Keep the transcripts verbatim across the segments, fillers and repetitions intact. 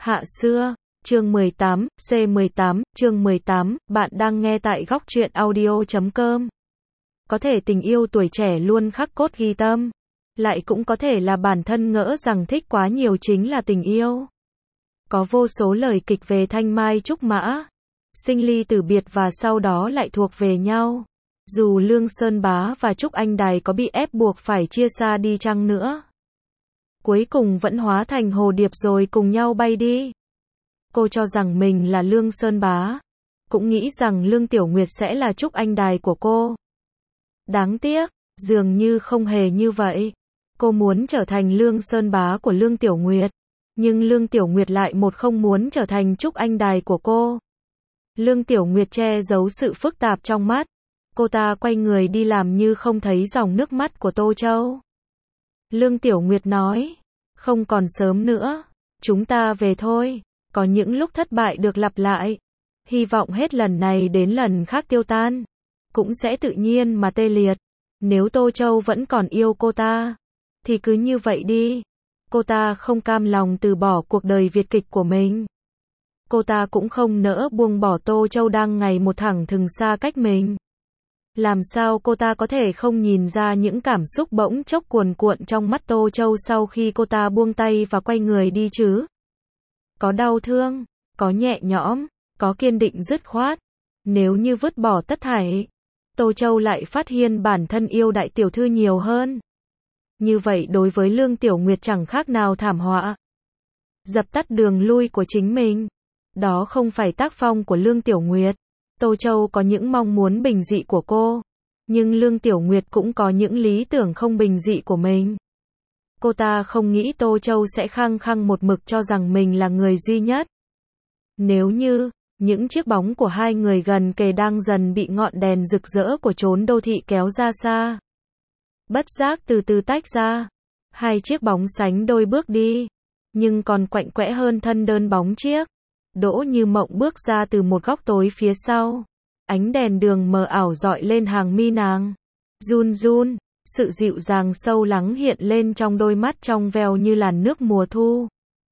Hạ xưa, chương mười tám, C mười tám, chương mười tám, bạn đang nghe tại góc truyện audio chấm com. Có thể tình yêu tuổi trẻ luôn khắc cốt ghi tâm, lại cũng có thể là bản thân ngỡ rằng thích quá nhiều chính là tình yêu. Có vô số lời kịch về thanh mai trúc mã, sinh ly tử biệt và sau đó lại thuộc về nhau. Dù Lương Sơn Bá và Trúc Anh Đài có bị ép buộc phải chia xa đi chăng nữa, cuối cùng vẫn hóa thành hồ điệp rồi cùng nhau bay đi. Cô cho rằng mình là Lương Sơn Bá, cũng nghĩ rằng Lương Tiểu Nguyệt sẽ là Trúc Anh Đài của cô. Đáng tiếc, dường như không hề như vậy. Cô muốn trở thành Lương Sơn Bá của Lương Tiểu Nguyệt, nhưng Lương Tiểu Nguyệt lại một không muốn trở thành Trúc Anh Đài của cô. Lương Tiểu Nguyệt che giấu sự phức tạp trong mắt. Cô ta quay người đi làm như không thấy dòng nước mắt của Tô Châu. Lương Tiểu Nguyệt nói, không còn sớm nữa, chúng ta về thôi. Có những lúc thất bại được lặp lại, hy vọng hết lần này đến lần khác tiêu tan, cũng sẽ tự nhiên mà tê liệt. Nếu Tô Châu vẫn còn yêu cô ta, thì cứ như vậy đi. Cô ta không cam lòng từ bỏ cuộc đời Việt kịch của mình. Cô ta cũng không nỡ buông bỏ Tô Châu đang ngày một thẳng thừng xa cách mình. Làm sao cô ta có thể không nhìn ra những cảm xúc bỗng chốc cuồn cuộn trong mắt Tô Châu sau khi cô ta buông tay và quay người đi chứ? Có đau thương, có nhẹ nhõm, có kiên định dứt khoát. Nếu như vứt bỏ tất thảy, Tô Châu lại phát hiện bản thân yêu đại tiểu thư nhiều hơn. Như vậy đối với Lương Tiểu Nguyệt chẳng khác nào thảm họa. Dập tắt đường lui của chính mình. Đó không phải tác phong của Lương Tiểu Nguyệt. Tô Châu có những mong muốn bình dị của cô, nhưng Lương Tiểu Nguyệt cũng có những lý tưởng không bình dị của mình. Cô ta không nghĩ Tô Châu sẽ khăng khăng một mực cho rằng mình là người duy nhất. Nếu như, những chiếc bóng của hai người gần kề đang dần bị ngọn đèn rực rỡ của chốn đô thị kéo ra xa. Bất giác từ từ tách ra. Hai chiếc bóng sánh đôi bước đi, nhưng còn quạnh quẽ hơn thân đơn bóng chiếc. Đỗ Như Mộng bước ra từ một góc tối phía sau. Ánh đèn đường mờ ảo dọi lên hàng mi nàng. Run run, sự dịu dàng sâu lắng hiện lên trong đôi mắt trong veo như làn nước mùa thu.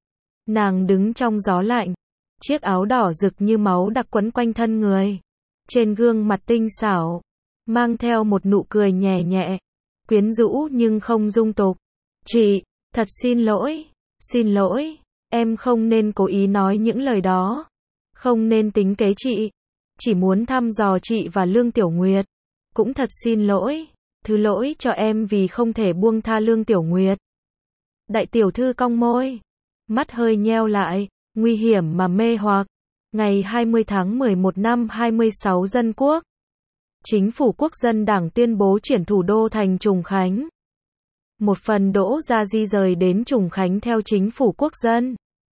Nàng đứng trong gió lạnh, chiếc áo đỏ rực như máu đặc quấn quanh thân người. Trên gương mặt tinh xảo, mang theo một nụ cười nhẹ nhẹ, quyến rũ nhưng không dung tục. Chị, thật xin lỗi, xin lỗi. Em không nên cố ý nói những lời đó. Không nên tính kế chị. Chỉ muốn thăm dò chị và Lương Tiểu Nguyệt. Cũng thật xin lỗi. Thứ lỗi cho em vì không thể buông tha Lương Tiểu Nguyệt. Đại tiểu thư cong môi. Mắt hơi nheo lại. Nguy hiểm mà mê hoặc. Ngày hai mươi tháng mười một năm hai mươi sáu Dân Quốc. Chính phủ Quốc dân Đảng tuyên bố chuyển thủ đô thành Trùng Khánh. Một phần Đỗ Gia di rời đến Trùng Khánh theo chính phủ quốc dân.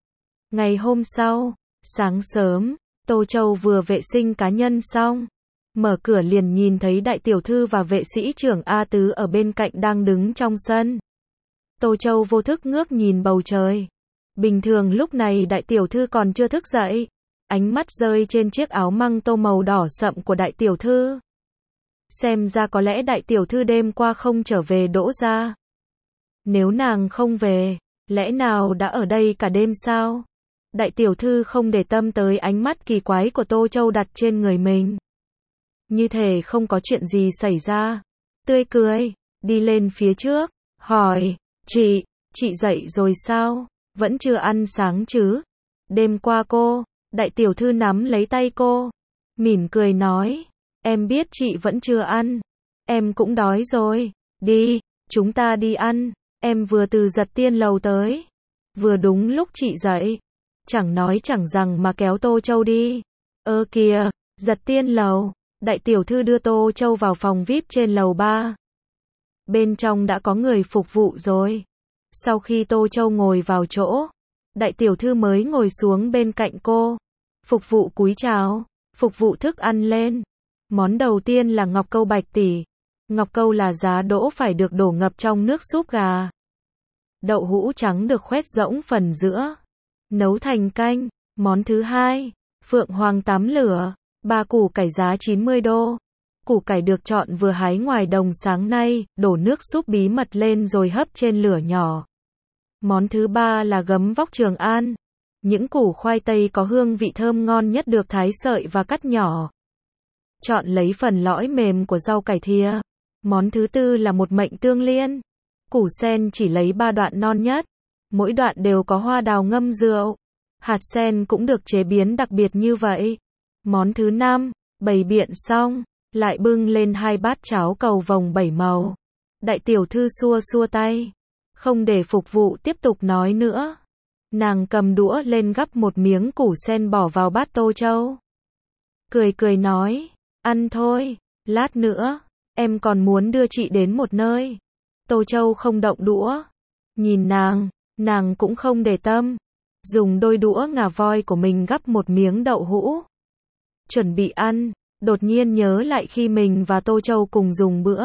Ngày hôm sau, sáng sớm, Tô Châu vừa vệ sinh cá nhân xong, mở cửa liền nhìn thấy đại tiểu thư và vệ sĩ trưởng A Tứ ở bên cạnh đang đứng trong sân. Tô Châu vô thức ngước nhìn bầu trời. Bình thường lúc này đại tiểu thư còn chưa thức dậy. Ánh mắt rơi trên chiếc áo măng tô màu đỏ sậm của đại tiểu thư. Xem ra có lẽ đại tiểu thư đêm qua không trở về Đỗ Gia. Nếu nàng không về, lẽ nào đã ở đây cả đêm sao? Đại tiểu thư không để tâm tới ánh mắt kỳ quái của Tô Châu đặt trên người mình. Như thể không có chuyện gì xảy ra. Tươi cười, đi lên phía trước, hỏi, chị, chị dậy rồi sao? Vẫn chưa ăn sáng chứ? Đêm qua cô, đại tiểu thư nắm lấy tay cô, mỉm cười nói, em biết chị vẫn chưa ăn. Em cũng đói rồi, đi, chúng ta đi ăn. Em vừa từ Giật Tiên lầu tới, vừa đúng lúc chị dậy. Chẳng nói chẳng rằng mà kéo Tô Châu đi. Ơ kìa, Giật Tiên lầu. Đại tiểu thư đưa Tô Châu vào phòng vi ai pi trên lầu ba. Bên trong đã có người phục vụ rồi. Sau khi Tô Châu ngồi vào chỗ, đại tiểu thư mới ngồi xuống bên cạnh cô. Phục vụ cúi chào, phục vụ thức ăn lên. Món đầu tiên là ngọc câu bạch tỷ. Ngọc câu là giá đỗ phải được đổ ngập trong nước súp gà. Đậu hũ trắng được khoét rỗng phần giữa, nấu thành canh. Món thứ hai, phượng hoàng tắm lửa, ba củ cải giá chín mươi đô. Củ cải được chọn vừa hái ngoài đồng sáng nay, đổ nước súp bí mật lên rồi hấp trên lửa nhỏ. Món thứ ba là gấm vóc Trường An. Những củ khoai tây có hương vị thơm ngon nhất được thái sợi và cắt nhỏ. Chọn lấy phần lõi mềm của rau cải thìa. Món thứ tư là một mệnh tương liên. Củ sen chỉ lấy ba đoạn non nhất. Mỗi đoạn đều có hoa đào ngâm rượu. Hạt sen cũng được chế biến đặc biệt như vậy. Món thứ năm, bày biện xong, lại bưng lên hai bát cháo cầu vồng bảy màu. Đại tiểu thư xua xua tay, không để phục vụ tiếp tục nói nữa. Nàng cầm đũa lên gắp một miếng củ sen bỏ vào bát Tô Châu. Cười cười nói, ăn thôi, lát nữa, em còn muốn đưa chị đến một nơi. Tô Châu không động đũa. Nhìn nàng, nàng cũng không để tâm. Dùng đôi đũa ngà voi của mình gắp một miếng đậu hũ. Chuẩn bị ăn, đột nhiên nhớ lại khi mình và Tô Châu cùng dùng bữa.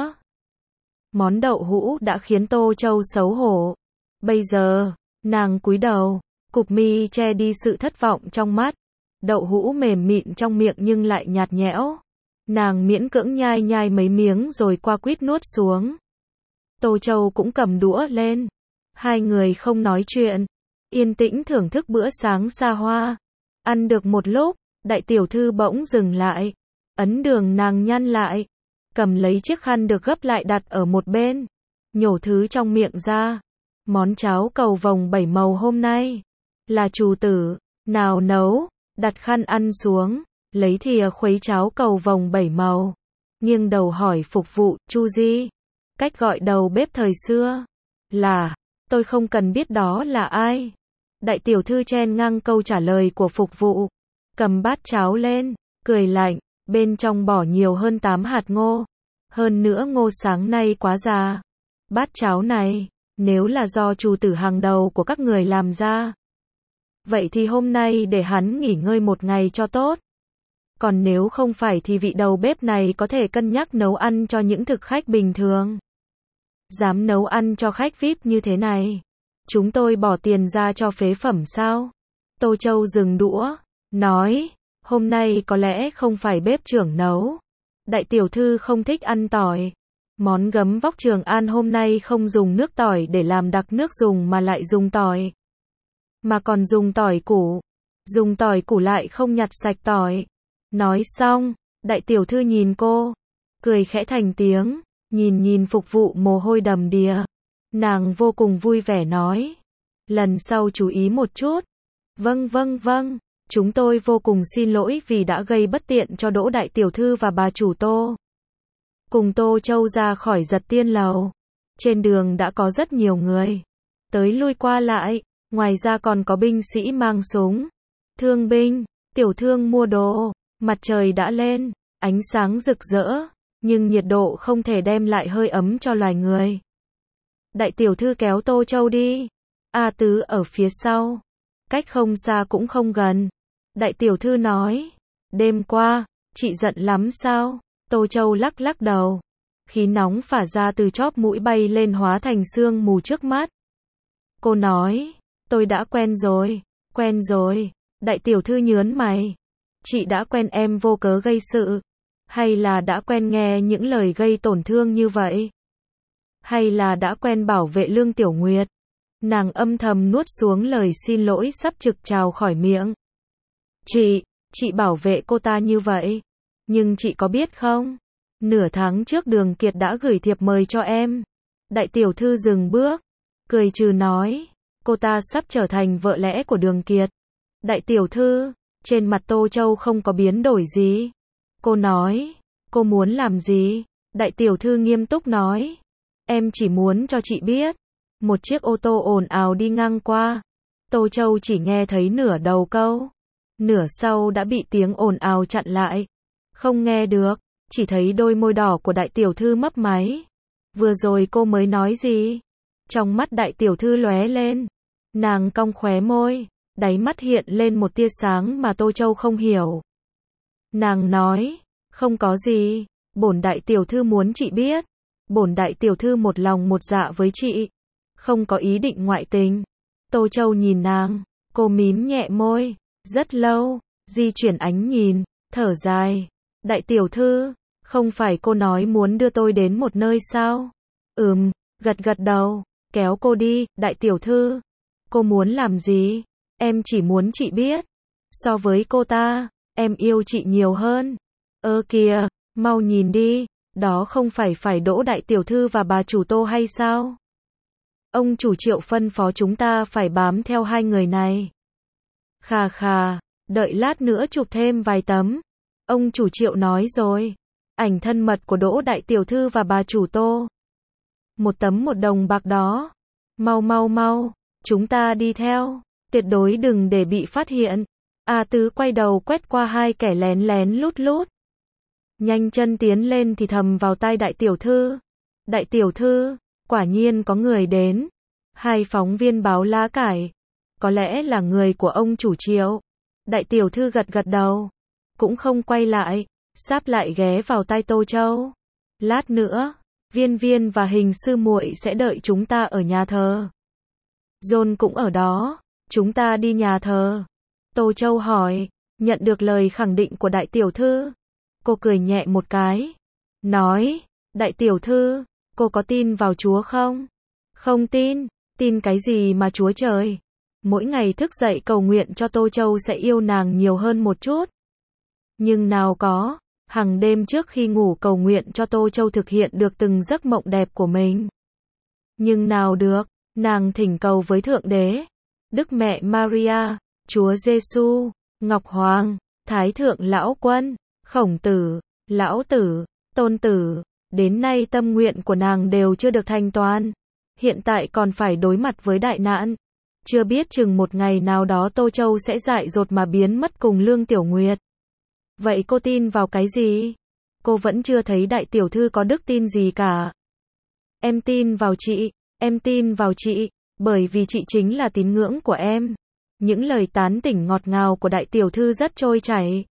Món đậu hũ đã khiến Tô Châu xấu hổ. Bây giờ, nàng cúi đầu, cụp mi che đi sự thất vọng trong mắt. Đậu hũ mềm mịn trong miệng nhưng lại nhạt nhẽo. Nàng miễn cưỡng nhai nhai mấy miếng rồi qua quýt nuốt xuống. Tô Châu cũng cầm đũa lên. Hai người không nói chuyện, yên tĩnh thưởng thức bữa sáng xa hoa. Ăn được một lúc, đại tiểu thư bỗng dừng lại. Ấn đường nàng nhăn lại. Cầm lấy chiếc khăn được gấp lại đặt ở một bên. Nhổ thứ trong miệng ra. Món cháo cầu vồng bảy màu hôm nay là chủ tử nào nấu. Đặt khăn ăn xuống. Lấy thìa khuấy cháo cầu vồng bảy màu. Nghiêng đầu hỏi phục vụ, Chu Di. Cách gọi đầu bếp thời xưa là, tôi không cần biết đó là ai. Đại tiểu thư chen ngang câu trả lời của phục vụ. Cầm bát cháo lên, cười lạnh, bên trong bỏ nhiều hơn tám hạt ngô. Hơn nữa ngô sáng nay quá già. Bát cháo này, nếu là do chủ tử hàng đầu của các người làm ra, vậy thì hôm nay để hắn nghỉ ngơi một ngày cho tốt. Còn nếu không phải thì vị đầu bếp này có thể cân nhắc nấu ăn cho những thực khách bình thường. Dám nấu ăn cho khách vi ai pi như thế này, chúng tôi bỏ tiền ra cho phế phẩm sao? Tô Châu dừng đũa, nói, hôm nay có lẽ không phải bếp trưởng nấu. Đại tiểu thư không thích ăn tỏi. Món gấm vóc Trường An hôm nay không dùng nước tỏi để làm đặc nước dùng mà lại dùng tỏi. Mà còn dùng tỏi củ. Dùng tỏi củ lại không nhặt sạch tỏi. Nói xong, đại tiểu thư nhìn cô, cười khẽ thành tiếng, nhìn nhìn phục vụ mồ hôi đầm đìa. Nàng vô cùng vui vẻ nói, lần sau chú ý một chút. Vâng vâng vâng, chúng tôi vô cùng xin lỗi vì đã gây bất tiện cho Đỗ đại tiểu thư và bà chủ Tô. Cùng Tô Châu ra khỏi Giật Tiên lầu. Trên đường đã có rất nhiều người tới lui qua lại, ngoài ra còn có binh sĩ mang súng, thương binh, tiểu thương mua đồ. Mặt trời đã lên, ánh sáng rực rỡ, nhưng nhiệt độ không thể đem lại hơi ấm cho loài người. Đại tiểu thư kéo Tô Châu đi. A Tứ ở phía sau, cách không xa cũng không gần. Đại tiểu thư nói, đêm qua, chị giận lắm sao? Tô Châu lắc lắc đầu. Khí nóng phả ra từ chóp mũi bay lên hóa thành sương mù trước mắt. Cô nói, tôi đã quen rồi, quen rồi. Đại tiểu thư nhớn mày. Chị đã quen em vô cớ gây sự? Hay là đã quen nghe những lời gây tổn thương như vậy? Hay là đã quen bảo vệ Lương Tiểu Nguyệt? Nàng âm thầm nuốt xuống lời xin lỗi sắp trực trào khỏi miệng. Chị, chị bảo vệ cô ta như vậy. Nhưng chị có biết không? Nửa tháng trước Đường Kiệt đã gửi thiệp mời cho em. Đại tiểu thư dừng bước, cười trừ nói, cô ta sắp trở thành vợ lẽ của Đường Kiệt. Đại tiểu thư, trên mặt Tô Châu không có biến đổi gì. Cô nói, cô muốn làm gì? Đại tiểu thư nghiêm túc nói, em chỉ muốn cho chị biết. Một chiếc ô tô ồn ào đi ngang qua. Tô Châu chỉ nghe thấy nửa đầu câu. Nửa sau đã bị tiếng ồn ào chặn lại. Không nghe được, chỉ thấy đôi môi đỏ của đại tiểu thư mấp máy. Vừa rồi cô mới nói gì? Trong mắt đại tiểu thư lóe lên. Nàng cong khóe môi, đáy mắt hiện lên một tia sáng mà Tô Châu không hiểu. Nàng nói, không có gì, bổn đại tiểu thư muốn chị biết. Bổn đại tiểu thư một lòng một dạ với chị, không có ý định ngoại tình. Tô Châu nhìn nàng, cô mím nhẹ môi, rất lâu, di chuyển ánh nhìn, thở dài. Đại tiểu thư, không phải cô nói muốn đưa tôi đến một nơi sao? Ừm, gật gật đầu, kéo cô đi. Đại tiểu thư, cô muốn làm gì? Em chỉ muốn chị biết. So với cô ta, em yêu chị nhiều hơn. Ơ kìa, mau nhìn đi. Đó không phải phải Đỗ đại tiểu thư và bà chủ Tô hay sao? Ông chủ Triệu phân phó chúng ta phải bám theo hai người này. Khà khà, đợi lát nữa chụp thêm vài tấm. Ông chủ Triệu nói rồi. Ảnh thân mật của Đỗ đại tiểu thư và bà chủ Tô. Một tấm một đồng bạc đó. Mau mau mau, chúng ta đi theo. Tuyệt đối đừng để bị phát hiện. A Tứ quay đầu quét qua hai kẻ lén lén lút lút. Nhanh chân tiến lên thì thầm vào tai đại tiểu thư. Đại tiểu thư, quả nhiên có người đến. Hai phóng viên báo lá cải. Có lẽ là người của ông chủ Triệu. Đại tiểu thư gật gật đầu. Cũng không quay lại. Sáp lại ghé vào tai Tô Châu. Lát nữa, Viên Viên và Hình sư muội sẽ đợi chúng ta ở nhà thờ. John cũng ở đó. Chúng ta đi nhà thờ. Tô Châu hỏi. Nhận được lời khẳng định của đại tiểu thư. Cô cười nhẹ một cái. Nói. Đại tiểu thư, cô có tin vào Chúa không? Không tin. Tin cái gì mà Chúa trời? Mỗi ngày thức dậy cầu nguyện cho Tô Châu sẽ yêu nàng nhiều hơn một chút. Nhưng nào có. Hằng đêm trước khi ngủ cầu nguyện cho Tô Châu thực hiện được từng giấc mộng đẹp của mình. Nhưng nào được. Nàng thỉnh cầu với Thượng Đế, Đức Mẹ Maria, Chúa Giêsu, Ngọc Hoàng, Thái Thượng Lão Quân, Khổng Tử, Lão Tử, Tôn Tử. Đến nay tâm nguyện của nàng đều chưa được thành toàn. Hiện tại còn phải đối mặt với đại nạn. Chưa biết chừng một ngày nào đó Tô Châu sẽ dại dột mà biến mất cùng Lương Tiểu Nguyệt. Vậy cô tin vào cái gì? Cô vẫn chưa thấy đại tiểu thư có đức tin gì cả. Em tin vào chị, em tin vào chị, bởi vì chị chính là tín ngưỡng của em. Những lời tán tỉnh ngọt ngào của đại tiểu thư rất trôi chảy.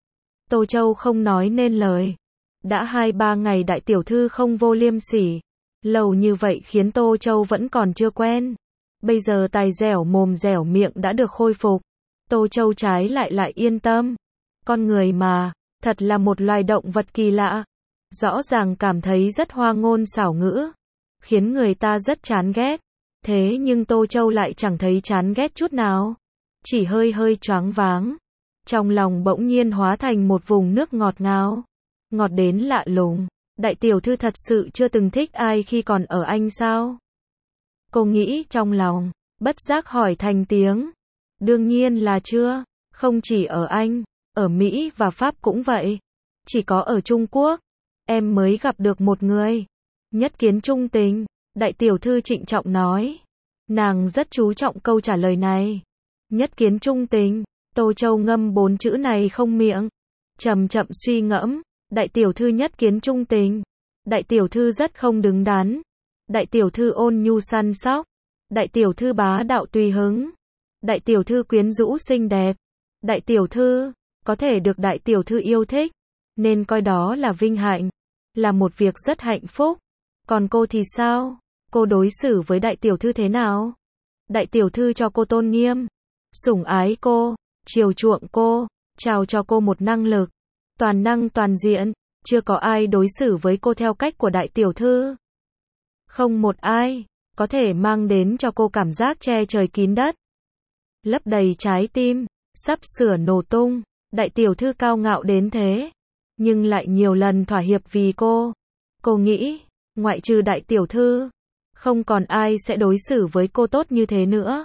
Tô Châu không nói nên lời. Đã hai ba ngày đại tiểu thư không vô liêm sỉ. Lâu như vậy khiến Tô Châu vẫn còn chưa quen. Bây giờ tài dẻo mồm dẻo miệng đã được khôi phục. Tô Châu trái lại lại yên tâm. Con người mà, thật là một loài động vật kỳ lạ. Rõ ràng cảm thấy rất hoa ngôn xảo ngữ. Khiến người ta rất chán ghét. Thế nhưng Tô Châu lại chẳng thấy chán ghét chút nào. Chỉ hơi hơi choáng váng. Trong lòng bỗng nhiên hóa thành một vùng nước ngọt ngào. Ngọt đến lạ lùng. Đại tiểu thư thật sự chưa từng thích ai khi còn ở Anh sao? Cô nghĩ trong lòng, bất giác hỏi thành tiếng. Đương nhiên là chưa. Không chỉ ở Anh, ở Mỹ và Pháp cũng vậy. Chỉ có ở Trung Quốc, em mới gặp được một người. Nhất kiến trung tình, đại tiểu thư trịnh trọng nói. Nàng rất chú trọng câu trả lời này. Nhất kiến trung tình, Tô Châu ngâm bốn chữ này không miệng. Chậm chậm suy ngẫm, đại tiểu thư nhất kiến trung tình. Đại tiểu thư rất không đứng đắn. Đại tiểu thư ôn nhu săn sóc. Đại tiểu thư bá đạo tùy hứng. Đại tiểu thư quyến rũ xinh đẹp. Đại tiểu thư, có thể được đại tiểu thư yêu thích, nên coi đó là vinh hạnh. Là một việc rất hạnh phúc. Còn cô thì sao? Cô đối xử với đại tiểu thư thế nào? Đại tiểu thư cho cô tôn nghiêm, sủng ái cô, chiều chuộng cô, trao cho cô một năng lực, toàn năng toàn diện. Chưa có ai đối xử với cô theo cách của đại tiểu thư. Không một ai có thể mang đến cho cô cảm giác che trời kín đất, lấp đầy trái tim, sắp sửa nổ tung. Đại tiểu thư cao ngạo đến thế, nhưng lại nhiều lần thỏa hiệp vì cô. Cô nghĩ, ngoại trừ đại tiểu thư, không còn ai sẽ đối xử với cô tốt như thế nữa.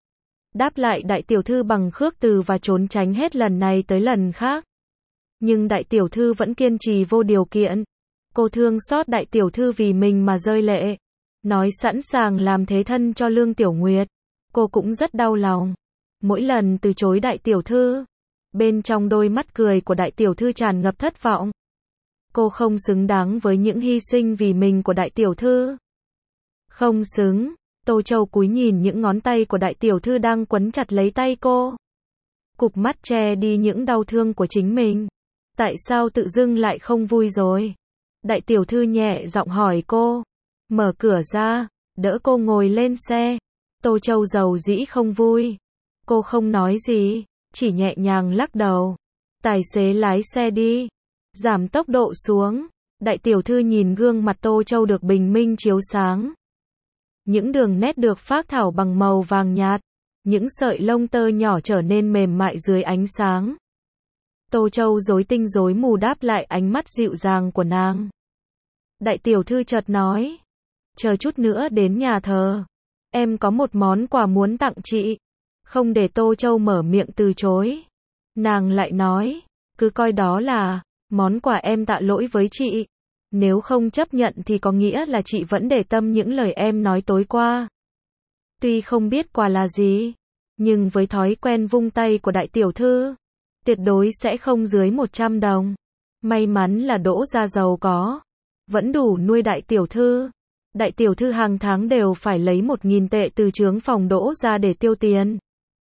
Đáp lại đại tiểu thư bằng khước từ và trốn tránh hết lần này tới lần khác. Nhưng đại tiểu thư vẫn kiên trì vô điều kiện. Cô thương xót đại tiểu thư vì mình mà rơi lệ. Nói sẵn sàng làm thế thân cho Lương Tiểu Nguyệt. Cô cũng rất đau lòng. Mỗi lần từ chối đại tiểu thư, bên trong đôi mắt cười của đại tiểu thư tràn ngập thất vọng. Cô không xứng đáng với những hy sinh vì mình của đại tiểu thư. Không xứng. Tô Châu cúi nhìn những ngón tay của đại tiểu thư đang quấn chặt lấy tay cô. Cụp mắt che đi những đau thương của chính mình. Tại sao tự dưng lại không vui rồi? Đại tiểu thư nhẹ giọng hỏi cô. Mở cửa ra, đỡ cô ngồi lên xe. Tô Châu dầu dĩ không vui. Cô không nói gì, chỉ nhẹ nhàng lắc đầu. Tài xế lái xe đi. Giảm tốc độ xuống. Đại tiểu thư nhìn gương mặt Tô Châu được bình minh chiếu sáng. Những đường nét được phác thảo bằng màu vàng nhạt. những sợi lông tơ nhỏ trở nên mềm mại dưới ánh sáng. Tô Châu rối tinh rối mù đáp lại ánh mắt dịu dàng của nàng. Đại tiểu thư chợt nói, chờ chút nữa đến nhà thờ, em có một món quà muốn tặng chị. Không để Tô Châu mở miệng từ chối, nàng lại nói, cứ coi đó là món quà em tạ lỗi với chị. Nếu không chấp nhận thì có nghĩa là chị vẫn để tâm những lời em nói tối qua. Tuy không biết quà là gì, nhưng với thói quen vung tay của đại tiểu thư, tuyệt đối sẽ không dưới một trăm đồng. May mắn là Đỗ gia giàu có, vẫn đủ nuôi đại tiểu thư. Đại tiểu thư hàng tháng đều phải lấy một nghìn tệ từ trướng phòng Đỗ gia để tiêu tiền.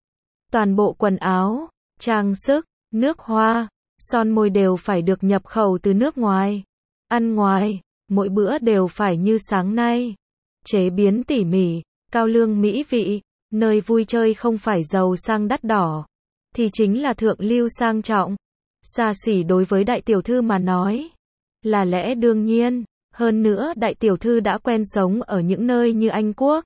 Toàn bộ quần áo, trang sức, nước hoa, son môi đều phải được nhập khẩu từ nước ngoài. Ăn ngoài, mỗi bữa đều phải như sáng nay. Chế biến tỉ mỉ, cao lương mỹ vị, nơi vui chơi không phải giàu sang đắt đỏ, thì chính là thượng lưu sang trọng. Xa xỉ đối với đại tiểu thư mà nói, là lẽ đương nhiên. Hơn nữa đại tiểu thư đã quen sống ở những nơi như Anh Quốc.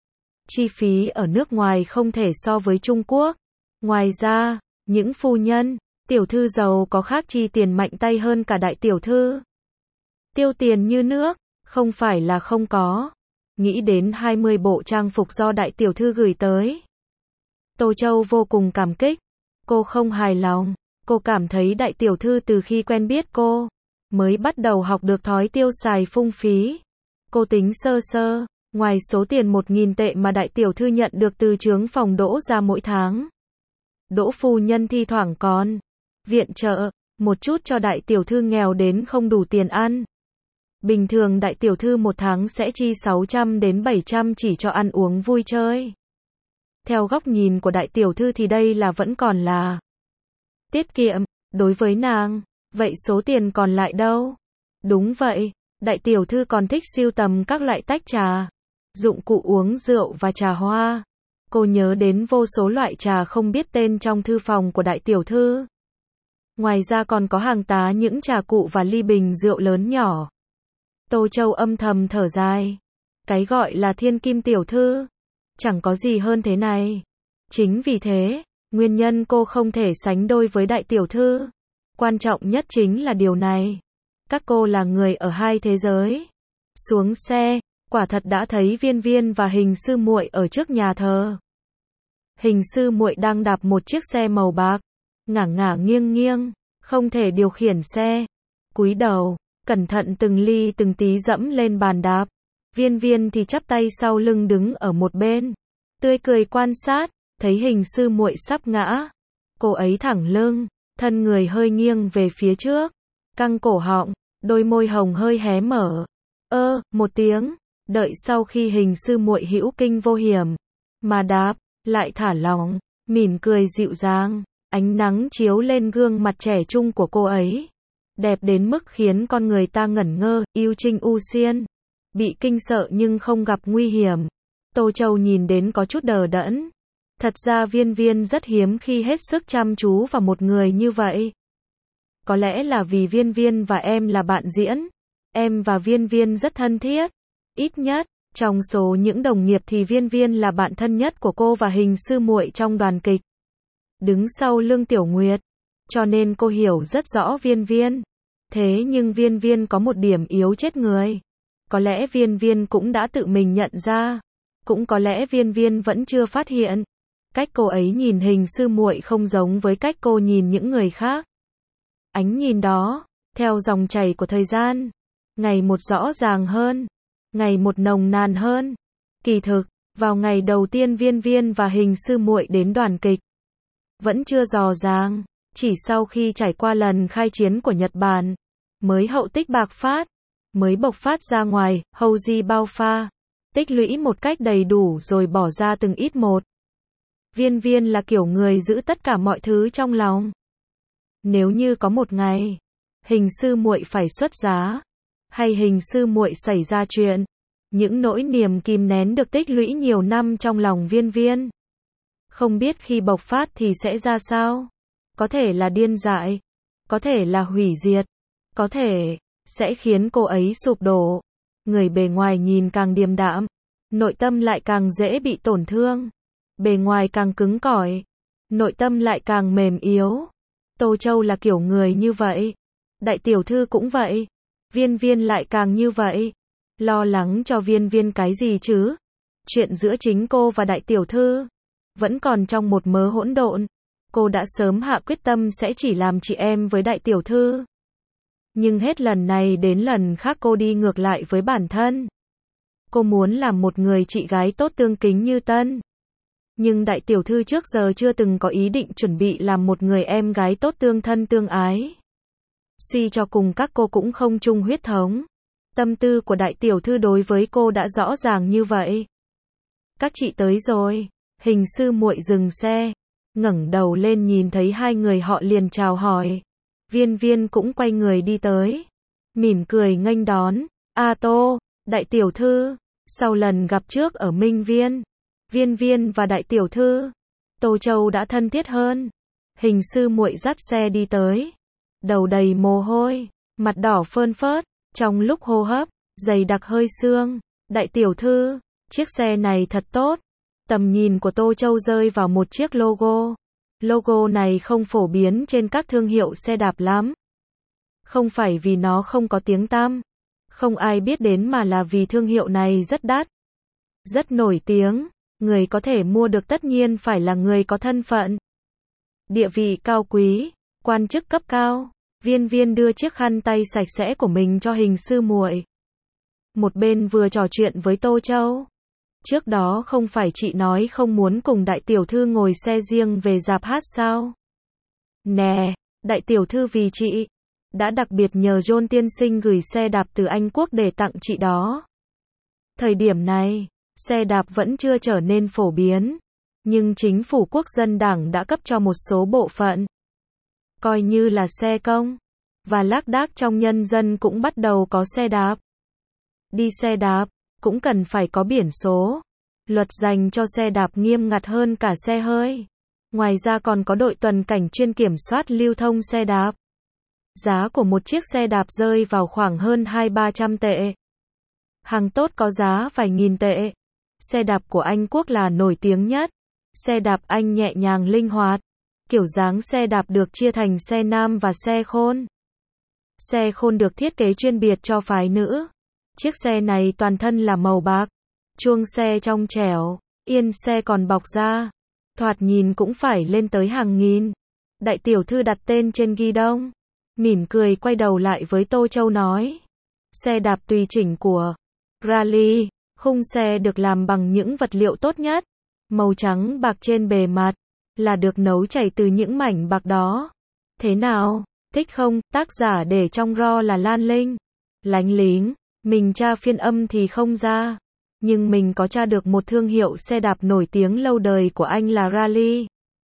Chi phí ở nước ngoài không thể so với Trung Quốc. Ngoài ra, những phu nhân, tiểu thư giàu có khác chi tiền mạnh tay hơn cả đại tiểu thư. Tiêu tiền như nước, không phải là không có. Nghĩ đến hai mươi bộ trang phục do đại tiểu thư gửi tới, Tô Châu vô cùng cảm kích. Cô không hài lòng, cô cảm thấy đại tiểu thư từ khi quen biết cô, mới bắt đầu học được thói tiêu xài phung phí. Cô tính sơ sơ, ngoài số tiền một nghìn tệ mà đại tiểu thư nhận được từ trướng phòng Đỗ gia mỗi tháng, Đỗ phu nhân thi thoảng còn viện trợ một chút cho đại tiểu thư nghèo đến không đủ tiền ăn. Bình thường đại tiểu thư một tháng sẽ chi sáu trăm đến bảy trăm chỉ cho ăn uống vui chơi. Theo góc nhìn của đại tiểu thư thì đây là vẫn còn là tiết kiệm đối với nàng. Vậy số tiền còn lại đâu? Đúng vậy, đại tiểu thư còn thích sưu tầm các loại tách trà, dụng cụ uống rượu và trà hoa. Cô nhớ đến vô số loại trà không biết tên trong thư phòng của đại tiểu thư. Ngoài ra còn có hàng tá những trà cụ và ly bình rượu lớn nhỏ. Tô Châu âm thầm thở dài. Cái gọi là thiên kim tiểu thư, chẳng có gì hơn thế này. Chính vì thế, nguyên nhân cô không thể sánh đôi với đại tiểu thư. Quan trọng nhất chính là điều này. Các cô là người ở hai thế giới. Xuống xe, quả thật đã thấy Viên Viên và Hình sư muội ở trước nhà thờ. Hình sư muội đang đạp một chiếc xe màu bạc, ngả ngả nghiêng nghiêng, không thể điều khiển xe. Cúi đầu, cẩn thận từng ly từng tí dẫm lên bàn đạp. Viên Viên thì chắp tay sau lưng đứng ở một bên, tươi cười quan sát, thấy Hình sư muội sắp ngã. Cô ấy thẳng lưng, thân người hơi nghiêng về phía trước, căng cổ họng, đôi môi hồng hơi hé mở. Ơ, một tiếng, đợi sau khi Hình sư muội hữu kinh vô hiểm mà đáp, lại thả lỏng, mỉm cười dịu dàng, ánh nắng chiếu lên gương mặt trẻ trung của cô ấy, đẹp đến mức khiến con người ta ngẩn ngơ. Yêu Trinh U Xiên bị kinh sợ nhưng không gặp nguy hiểm. Tô Châu nhìn đến có chút đờ đẫn. Thật ra Viên Viên rất hiếm khi hết sức chăm chú vào một người như vậy. Có lẽ là vì Viên Viên và em là bạn diễn. Em và Viên Viên rất thân thiết. Ít nhất, trong số những đồng nghiệp thì Viên Viên là bạn thân nhất của cô và Hình sư muội trong đoàn kịch. Đứng sau lưng Tiểu Nguyệt. Cho nên cô hiểu rất rõ Viên Viên. Thế nhưng Viên Viên có một điểm yếu chết người. Có lẽ Viên Viên cũng đã tự mình nhận ra. Cũng có lẽ Viên Viên vẫn chưa phát hiện. Cách cô ấy nhìn Hình sư muội không giống với cách cô nhìn những người khác. Ánh nhìn đó, theo dòng chảy của thời gian, ngày một rõ ràng hơn, ngày một nồng nàn hơn. Kỳ thực, vào ngày đầu tiên Viên Viên và Hình sư muội đến đoàn kịch, vẫn chưa rõ ràng, chỉ sau khi trải qua lần khai chiến của Nhật Bản, mới hậu tích bạc phát, mới bộc phát ra ngoài, hầu gì bao pha, tích lũy một cách đầy đủ rồi bỏ ra từng ít một. Viên Viên là kiểu người giữ tất cả mọi thứ trong lòng. Nếu như có một ngày, Hình sư muội phải xuất giá, hay Hình sư muội xảy ra chuyện, những nỗi niềm kìm nén được tích lũy nhiều năm trong lòng Viên Viên, không biết khi bộc phát thì sẽ ra sao. Có thể là điên dại, có thể là hủy diệt, có thể sẽ khiến cô ấy sụp đổ. Người bề ngoài nhìn càng điềm đạm, nội tâm lại càng dễ bị tổn thương. bề ngoài càng cứng cỏi, nội tâm lại càng mềm yếu. Tô Châu là kiểu người như vậy. Đại tiểu thư cũng vậy. Viên Viên lại càng như vậy. Lo lắng cho Viên Viên cái gì chứ? Chuyện giữa chính cô và đại tiểu thư vẫn còn trong một mớ hỗn độn. Cô đã sớm hạ quyết tâm sẽ chỉ làm chị em với đại tiểu thư. Nhưng hết lần này đến lần khác cô đi ngược lại với bản thân. Cô muốn làm một người chị gái tốt tương kính như Tân. Nhưng đại tiểu thư trước giờ chưa từng có ý định chuẩn bị làm một người em gái tốt tương thân tương ái. Suy cho cùng các cô cũng không chung huyết thống. Tâm tư của đại tiểu thư đối với cô đã rõ ràng như vậy. Các chị tới rồi. Hình sư muội dừng xe, ngẩng đầu lên nhìn thấy hai người họ liền chào hỏi. Viên Viên cũng quay người đi tới, mỉm cười nghênh đón. A Tô, đại tiểu thư. Sau lần gặp trước ở Minh Viên, Viên Viên và đại tiểu thư Tô Châu đã thân thiết hơn. Hình sư muội dắt xe đi tới, đầu đầy mồ hôi, mặt đỏ phơn phớt, trong lúc hô hấp dày đặc hơi sương. Đại tiểu thư, chiếc xe này thật tốt. Tầm nhìn của Tô Châu rơi vào một chiếc logo. Logo này không phổ biến trên các thương hiệu xe đạp lắm. Không phải vì nó không có tiếng tăm, không ai biết đến, mà là vì thương hiệu này rất đắt, rất nổi tiếng. Người có thể mua được tất nhiên phải là người có thân phận, địa vị cao quý, quan chức cấp cao. Viên Viên đưa chiếc khăn tay sạch sẽ của mình cho hình sư muội. Một bên vừa trò chuyện với Tô Châu. Trước đó không phải chị nói không muốn cùng đại tiểu thư ngồi xe riêng về rạp hát sao? Nè, đại tiểu thư vì chị đã đặc biệt nhờ John tiên sinh gửi xe đạp từ Anh Quốc để tặng chị đó. Thời điểm này, xe đạp vẫn chưa trở nên phổ biến, nhưng chính phủ Quốc dân Đảng đã cấp cho một số bộ phận, coi như là xe công, và lác đác trong nhân dân cũng bắt đầu có xe đạp. Đi xe đạp cũng cần phải có biển số. Luật dành cho xe đạp nghiêm ngặt hơn cả xe hơi. Ngoài ra còn có đội tuần cảnh chuyên kiểm soát lưu thông xe đạp. Giá của một chiếc xe đạp rơi vào khoảng hơn hai ba trăm tệ. Hàng tốt có giá vài nghìn tệ. Xe đạp của Anh Quốc là nổi tiếng nhất. Xe đạp Anh nhẹ nhàng linh hoạt. Kiểu dáng xe đạp được chia thành xe nam và xe khôn. Xe khôn được thiết kế chuyên biệt cho phái nữ. Chiếc xe này toàn thân là màu bạc, chuông xe trong trẻo, yên xe còn bọc da, thoạt nhìn cũng phải lên tới hàng nghìn. Đại tiểu thư đặt tên trên ghi đông, mỉm cười quay đầu lại với Tô Châu nói. Xe đạp tùy chỉnh của Rally, khung xe được làm bằng những vật liệu tốt nhất, màu trắng bạc trên bề mặt, là được nấu chảy từ những mảnh bạc đó. Thế nào, thích không? Tác giả để trong ro là Lan Linh. Lánh lính. Mình tra phiên âm thì không ra, nhưng mình có tra được một thương hiệu xe đạp nổi tiếng lâu đời của Anh là Rally.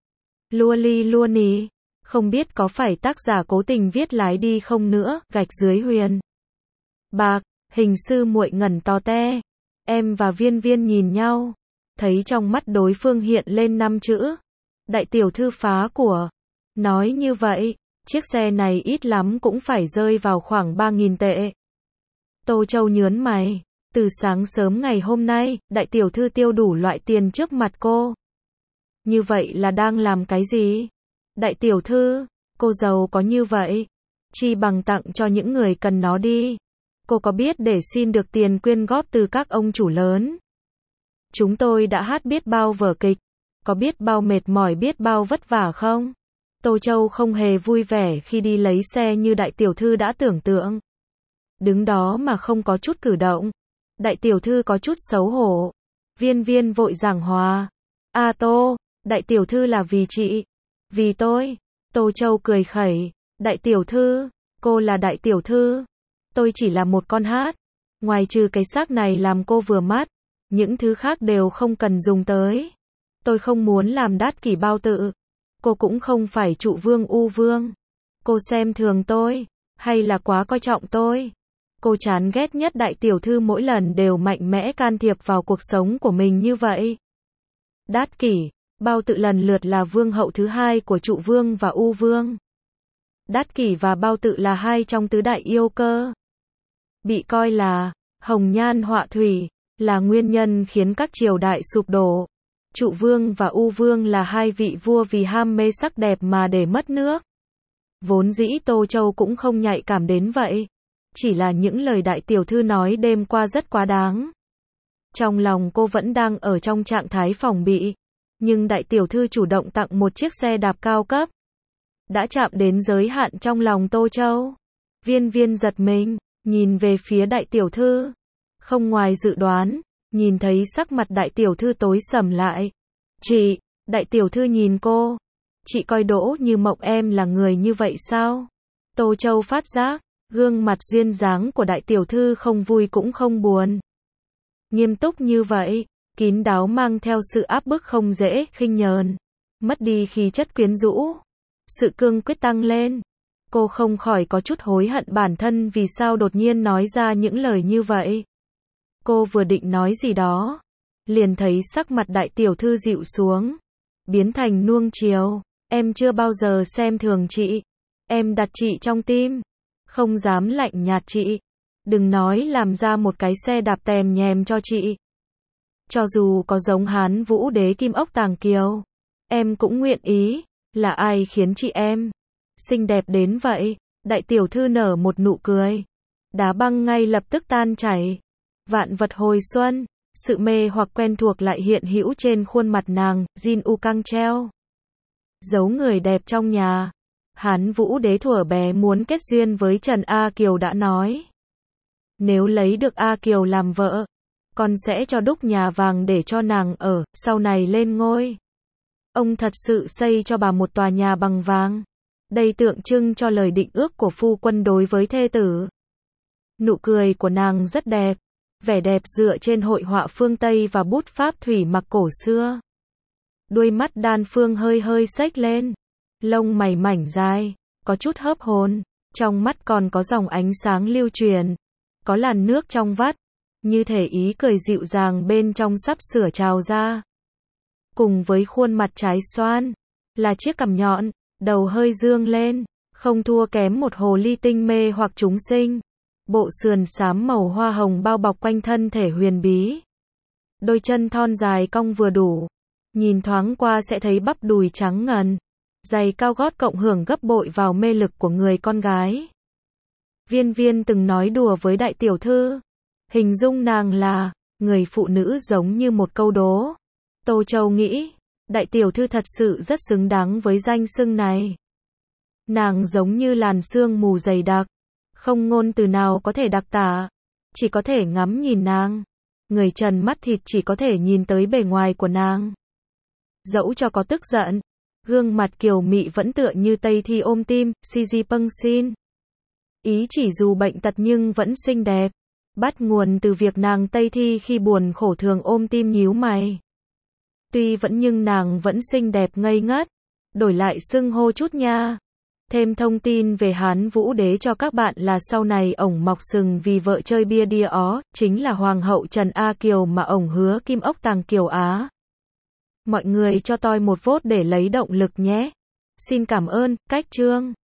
Luoli Luoni. Không biết có phải tác giả cố tình viết lái đi không nữa, gạch dưới huyền. Bạc, hình sư muội ngẩn to te. Em và Viên Viên nhìn nhau, thấy trong mắt đối phương hiện lên năm chữ. Đại tiểu thư phá của. Nói như vậy, chiếc xe này ít lắm cũng phải rơi vào khoảng ba nghìn tệ. Tô Châu nhớn mày, từ sáng sớm ngày hôm nay, đại tiểu thư tiêu đủ loại tiền trước mặt cô. Như vậy là đang làm cái gì? Đại tiểu thư, cô giàu có như vậy, chi bằng tặng cho những người cần nó đi. Cô có biết để xin được tiền quyên góp từ các ông chủ lớn, chúng tôi đã hát biết bao vở kịch, có biết bao mệt mỏi biết bao vất vả không? Tô Châu không hề vui vẻ khi đi lấy xe như đại tiểu thư đã tưởng tượng. Đứng đó mà không có chút cử động. Đại tiểu thư có chút xấu hổ. Viên Viên vội giảng hòa. A Tô, đại tiểu thư là vì chị. Vì tôi. Tô Châu cười khẩy. Đại tiểu thư, cô là đại tiểu thư. Tôi chỉ là một con hát. Ngoài trừ cái xác này làm cô vừa mắt, những thứ khác đều không cần dùng tới. Tôi không muốn làm đát kỷ bao tự. Cô cũng không phải trụ vương u vương. Cô xem thường tôi, hay là quá coi trọng tôi? Cô chán ghét nhất đại tiểu thư mỗi lần đều mạnh mẽ can thiệp vào cuộc sống của mình như vậy. Đát kỷ, bao tự lần lượt là vương hậu thứ hai của trụ vương và u vương. Đát kỷ và bao tự là hai trong tứ đại yêu cơ. Bị coi là hồng nhan họa thủy, là nguyên nhân khiến các triều đại sụp đổ. Trụ vương và U vương là hai vị vua vì ham mê sắc đẹp mà để mất nước. Vốn dĩ Tô Châu cũng không nhạy cảm đến vậy. Chỉ là những lời đại tiểu thư nói đêm qua rất quá đáng. Trong lòng cô vẫn đang ở trong trạng thái phòng bị. Nhưng đại tiểu thư chủ động tặng một chiếc xe đạp cao cấp. Đã chạm đến giới hạn trong lòng Tô Châu. Viên Viên giật mình, nhìn về phía đại tiểu thư. Không ngoài dự đoán, nhìn thấy sắc mặt đại tiểu thư tối sầm lại. Chị, đại tiểu thư nhìn cô. Chị coi Đỗ Như Mộng em là người như vậy sao? Tô Châu phát giác, gương mặt duyên dáng của đại tiểu thư không vui cũng không buồn. Nghiêm túc như vậy, kín đáo mang theo sự áp bức không dễ khinh nhờn. Mất đi khí chất quyến rũ. Sự cương quyết tăng lên. Cô không khỏi có chút hối hận bản thân vì sao đột nhiên nói ra những lời như vậy. Cô vừa định nói gì đó, liền thấy sắc mặt đại tiểu thư dịu xuống, biến thành nuông chiều. Em chưa bao giờ xem thường chị. Em đặt chị trong tim. Không dám lạnh nhạt chị. Đừng nói làm ra một cái xe đạp tèm nhèm cho chị. Cho dù có giống Hán Vũ Đế Kim Ốc Tàng Kiều, em cũng nguyện ý. Là ai khiến chị em xinh đẹp đến vậy? Đại tiểu thư nở một nụ cười. Đá băng ngay lập tức tan chảy. Vạn vật hồi xuân. Sự mê hoặc quen thuộc lại hiện hữu trên khuôn mặt nàng. Jin U căng treo. Giấu người đẹp trong nhà. Hán Vũ Đế thuở bé muốn kết duyên với Trần A Kiều đã nói. Nếu lấy được A Kiều làm vợ, con sẽ cho đúc nhà vàng để cho nàng ở, sau này lên ngôi. Ông thật sự xây cho bà một tòa nhà bằng vàng. Đây tượng trưng cho lời định ước của phu quân đối với thê tử. Nụ cười của nàng rất đẹp. Vẻ đẹp dựa trên hội họa phương Tây và bút pháp thủy mặc cổ xưa. Đuôi mắt đan phương hơi hơi xếch lên. Lông mày mảnh dài, có chút hớp hồn. Trong mắt còn có dòng ánh sáng lưu truyền. Có làn nước trong vắt. Như thể ý cười dịu dàng bên trong sắp sửa trào ra. Cùng với khuôn mặt trái xoan, là chiếc cằm nhọn, đầu hơi dương lên, không thua kém một hồ ly tinh mê hoặc chúng sinh. Bộ sườn xám màu hoa hồng bao bọc quanh thân thể huyền bí. Đôi chân thon dài cong vừa đủ, nhìn thoáng qua sẽ thấy bắp đùi trắng ngần. Giày cao gót cộng hưởng gấp bội vào mê lực của người con gái. Viên Viên từng nói đùa với đại tiểu thư, hình dung nàng là người phụ nữ giống như một câu đố. Tô Châu nghĩ, đại tiểu thư thật sự rất xứng đáng với danh xưng này. Nàng giống như làn sương mù dày đặc, không ngôn từ nào có thể đặc tả, chỉ có thể ngắm nhìn nàng. Người trần mắt thịt chỉ có thể nhìn tới bề ngoài của nàng. Dẫu cho có tức giận, gương mặt kiều mị vẫn tựa như Tây Thi ôm tim, si di pâng xin. Ý chỉ dù bệnh tật nhưng vẫn xinh đẹp. Bắt nguồn từ việc nàng Tây Thi khi buồn khổ thường ôm tim nhíu mày. Tuy vẫn nhưng nàng vẫn xinh đẹp ngây ngất. Đổi lại xưng hô chút nha. Thêm thông tin về Hán Vũ Đế cho các bạn là sau này ổng mọc sừng vì vợ chơi bia đia ó, chính là Hoàng hậu Trần A Kiều mà ổng hứa Kim Ốc Tàng Kiều Á. Mọi người cho tôi một vote để lấy động lực nhé. Xin cảm ơn, cách chương.